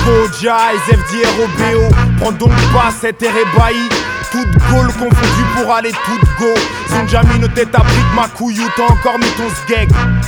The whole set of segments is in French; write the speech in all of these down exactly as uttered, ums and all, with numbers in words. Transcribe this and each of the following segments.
go, Jazz, F D R O B O. Prends donc pas cet air ébahi. Toute Gaule confondue pour aller toute go. Ils ont déjà mis nos têtes à briques, ma couille, ou t'as encore mis ton sgeg.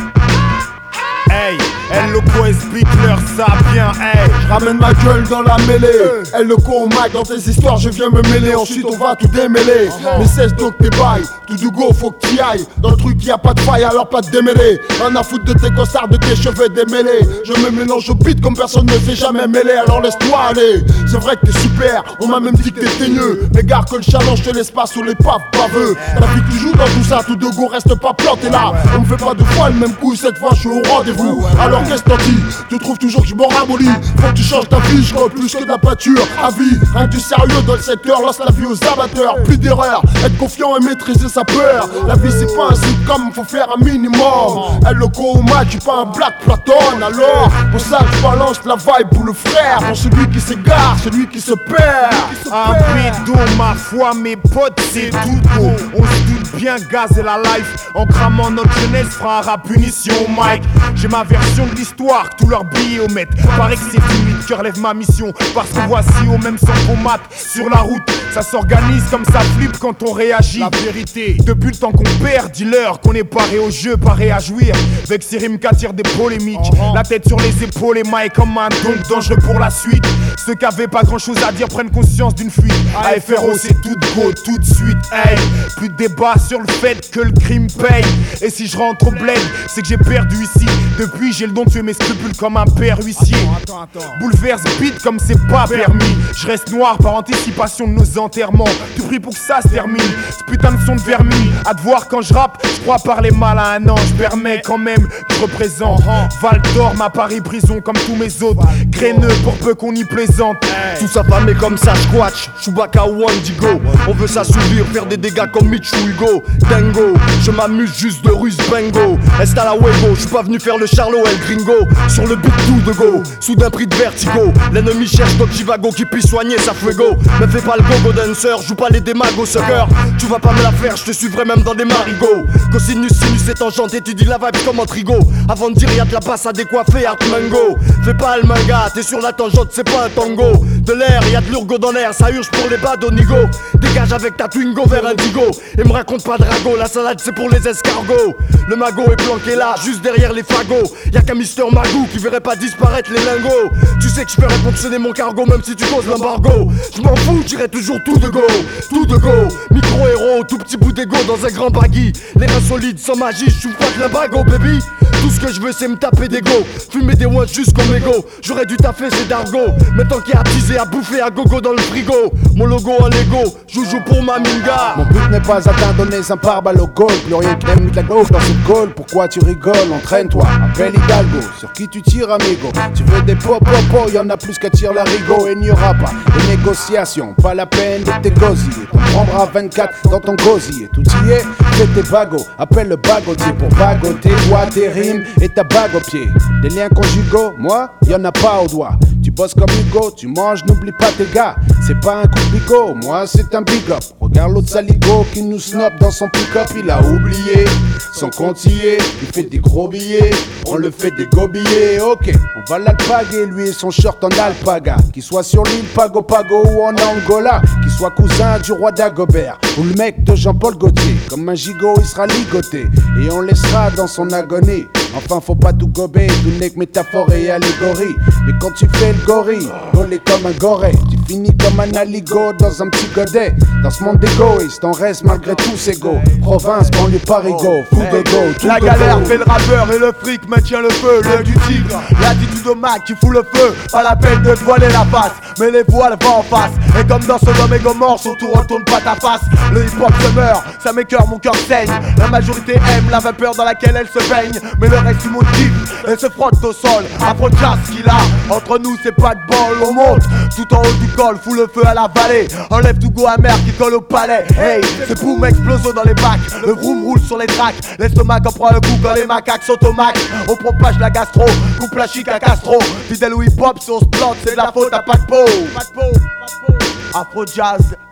Hey, El Loco explique leur ça bien, hey. Ramène ma gueule dans la mêlée. El Loco au mic, dans tes histoires je viens me mêler. Ensuite on va tout démêler. Mais cesse donc tes bails, tout du go faut que t'y ailles. Dans le truc y a pas de faille alors pas de démêler. Rien à foutre de tes costards, de tes cheveux démêlés. Je me mélange au beat comme personne ne s'est jamais mêlé. Alors laisse-toi aller, c'est vrai que t'es super. On m'a même dit que t'es teigneux. Mais gare que le challenge te laisse pas sous les paves baveux. La vie qui joue dans tout ça, tout de go reste pas planté là. On me fait pas deux fois le même coup, cette fois je suis au rendez-vous. Alors qu'est-ce que t'en dis? Tu trouves toujours que je m'en ramollis. Faut que tu changes ta vie, je crois plus que de la pâture. À vie, rien que du sérieux dans le secteur. Lance la vie aux amateurs, plus d'erreurs. Être confiant et maîtriser sa peur. La vie c'est pas un sitcom, faut faire un minimum. El Loco au match, j'suis pas un Black Platon. Alors, pour ça je balance la vibe pour le frère. Pour celui qui s'égare, celui qui se perd. Un bédo, ma foi, mes potes, c'est tout beau. On se doute bien, gaz et la life. En cramant notre jeunesse, fera un rap punition au mic. J'ai ma version de l'histoire, que tous leurs billets omettent. Paraît que c'est fini, cœur lève ma mission. Parce que voici au même sans pomate. Sur la route, ça s'organise comme ça flippe quand on réagit. La vérité, depuis le temps qu'on perd, dis-leur qu'on est paré au jeu, paré à jouir. Avec ces rimes qu'attirent des polémiques. La tête sur les épaules et mailles comme un don dangereux pour la suite. Ceux qui avaient pas grand chose à dire prennent conscience d'une fuite. A F R O c'est tout de go, tout de suite, hey. Plus de débat sur le fait que le crime paye. Et si je rentre au bled, c'est que j'ai perdu ici. Depuis j'ai le don de tuer mes scrupules comme un père huissier. Attends, attends, attends. Bouleverse beat comme c'est pas permis. Je reste noir par anticipation de nos enterrements. Tu pries pour que ça se termine. Ce putain de son de vermine. À te voir quand je rappe, je crois parler mal à un ange. Permets quand même que je représente Val d'Or, ma Paris prison comme tous mes autres. Graineux pour peu qu'on y plaisante. Tout ça famé comme ça, squatch, Chewbacca ou Wendigo. On veut s'assouvir, faire des dégâts comme Mitch ou Hugo. Dingo, je m'amuse juste de ruse bingo. Est à la huevo, je suis pas venu faire le Charlot El Gringo. Sur le beat tout de go, soudain pris de vertigo. L'ennemi cherche Doc Chivago qui puisse soigner sa fuego. Me fais pas le go-go dancer, joue pas les démagos sucker. Tu vas pas me la faire, je te suivrai même dans des marigots. Cosinus, sinus et tangente, étudie la vibe comme un trigo. Avant de dire y'a de la basse à décoiffer, art mango. Fais pas le manga, t'es sur la tangente, c'est pas un tango. De l'air, y'a de l'urgo dans l'air, ça urge pour les badonigo. Dégage avec ta Twingo vers Indigo. Et me raconte pas de ragot, la salade c'est pour les escargots. Le magot est planqué là, juste derrière les fagots. Y'a qu'un Mister Magoo qui verrait pas disparaître les lingots. Tu sais que je ferais fonctionner mon cargo même si tu causes l'embargo. Je m'en fous, j'irai toujours tout de go, tout de go. Micro-héros, tout petit bout d'ego dans un grand baggy. Les reins solides sans magie, je pas de l'imbago baby. Tout ce que je veux c'est me taper des go. Fumer des oins jusqu'au mégot. J'aurais dû taffer ces dargo. Mais tant qu'il y a à teaser, à bouffer, à gogo dans le frigo. Mon logo en Lego, joujou pour ma minga. Mon but n'est pas atteint, donner un pare-balles au goal. Plus rien qui aime de la gauche dans cette goal. Pourquoi tu rigoles, entraîne-toi, appelle Hidalgo. Sur qui tu tires amigo? Tu veux des pop-pop-pop, y'en a plus qu'à tirer la rigo. Et il n'y aura pas de négociation, pas la peine de t'égosiller. T'en prendras vingt-quatre dans ton gosier. Tout y est, fais tes bagos, appelle le bagotier. Pour bagoter, toi tes rimes et ta bague au pied. Des liens conjugaux, moi, y'en a pas au doigt. Tu bosses comme Hugo, tu manges, n'oublie pas tes gars. C'est pas un coup de bigot, moi c'est un big up. Regarde l'autre saligo qui nous snob dans son pick-up. Il a oublié son comptier, il fait des gros billets, on le fait des go billets. Ok, on va l'alpaguer, lui et son short en alpaga. Qu'il soit sur l'île Pago Pago ou en Angola. Qu'il soit cousin du roi d'Agobert ou le mec de Jean-Paul Gaultier. Comme un gigot il sera ligoté et on laissera dans son agonie. Enfin faut pas tout gober, tout n'est que métaphore et allégorie. Mais quand tu fais le gorille, gaulé comme un goré, tu finis comme un aligot dans un petit godet. Dans ce monde d'égoïstes, on reste malgré tous égaux. Province, banlieue, parigo, fou de go, tout La de galère go. fait le rappeur et le fric maintient le feu. L'œil du tigre, l'attitude au Mac qui fout le feu. Pas la peine de te voiler la face, mais les voiles vont en face. Et comme dans Sodome et Gomorrhe, surtout retourne pas ta face. Le hip hop se meurt, ça m'écoeure, mon cœur saigne. La majorité aime la vapeur dans laquelle elle se baigne. Mais le reste du monde kiffe et se frotte au sol. Afro jazz qu'il a, entre nous c'est pas de bol. On monte tout en haut du col, fout le feu à la vallée. Enlève tout goût amer qui colle au palais. Hey, c'est boum explosion dans les bacs. Le vroom roule sur les tracks. L'estomac en prend le coup quand les macaques sont au max. On propage la gastro, coupe la chic à Castro. Fidèle au hip hop si on se plante, c'est de la faute à pas de peau. Afro jazz.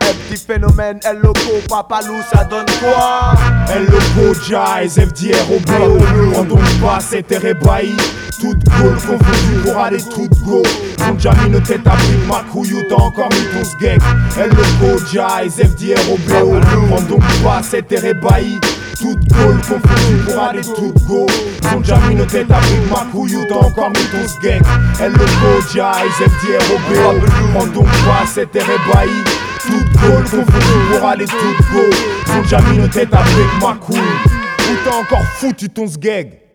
petit phénomène, El Loco, Papalou, ça donne quoi? El Loco, Jazz, F D R, O B O. Prends donc pas cet air ébahi. Toute gaule confondue pour aller toute go. Ton jamine tête à brique, ma couille, t'as encore mis ton sgeg. El Loco, Jazz, F D R, O B O. Prends donc pas cet air ébahi. Toute gaule confondue pour aller toute go. Ton jamine tête à brique, ma couille, t'as encore mis ton sgeg. El Loco, Jazz, F D R, O B O. Prends donc pas cet air ébahi. Toute gaule confondue pour aller toute go. Ton jamine tête à brique, ma couille. Où t'as encore foutu ton sgeg?